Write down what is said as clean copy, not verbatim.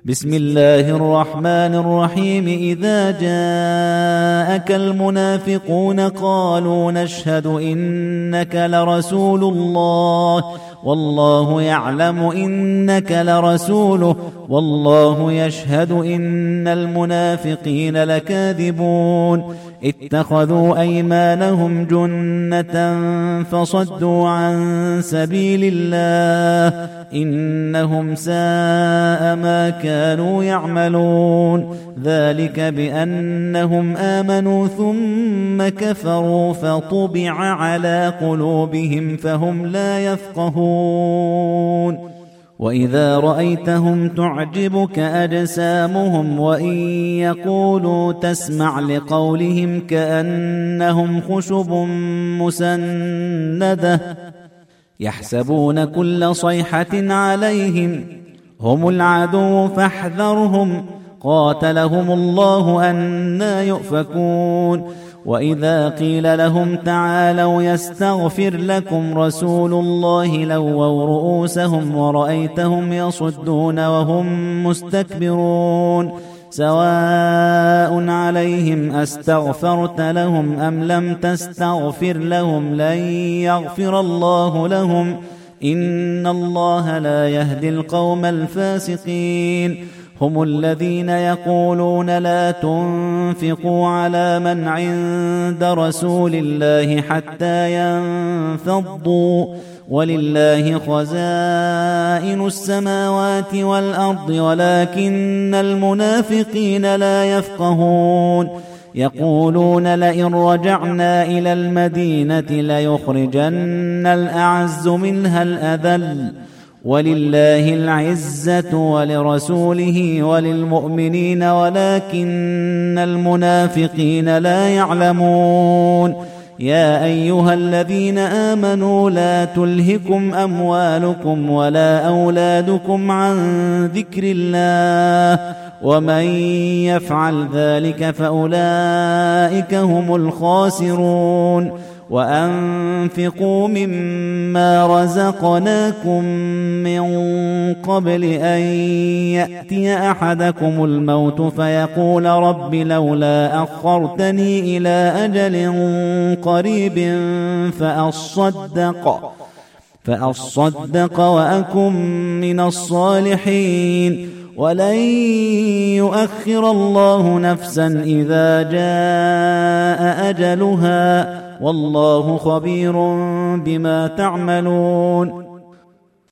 بسم الله الرحمن الرحيم. إذا جاءك المنافقون قالوا نشهد إنك لرسول الله والله يعلم إنك لرسوله والله يشهد إن المنافقين لكاذبون. اتخذوا أيمانهم جنة فصدوا عن سبيل الله إنهم ساء ما كانوا يعملون. ذلك بأنهم آمنوا ثم كفروا فطبع على قلوبهم فهم لا يفقهون. وإذا رأيتهم تعجبك أجسامهم وإن يقولوا تسمع لقولهم كأنهم خشب مسندة يحسبون كل صيحة عليهم هم العدو فاحذرهم قاتلهم الله أنى يؤفكون. وإذا قيل لهم تعالوا يستغفر لكم رسول الله لووا رؤوسهم ورأيتهم يصدون وهم مستكبرون. سواء عليهم أستغفرت لهم أم لم تستغفر لهم لن يغفر الله لهم إن الله لا يهدي القوم الفاسقين. هم الذين يقولون لا تنفقوا على من عند رسول الله حتى ينفضوا ولله خزائن السماوات والأرض ولكن المنافقين لا يفقهون. يقولون لئن رجعنا إلى المدينة ليخرجن الأعز منها الأذل ولله العزة ولرسوله وللمؤمنين ولكن المنافقين لا يعلمون. يا أيها الذين آمنوا لا تلهكم أموالكم ولا أولادكم عن ذكر الله ومن يفعل ذلك فأولئك هم الخاسرون. وأنفقوا مما رزقناكم من قبل أن يأتي أحدكم الموت فيقول رب لولا أخرتني إلى أجل قريب فأصدق وأكن من الصالحين ولن يؤخر الله نفسا إذا جاء أجلها والله خبير بما تعملون.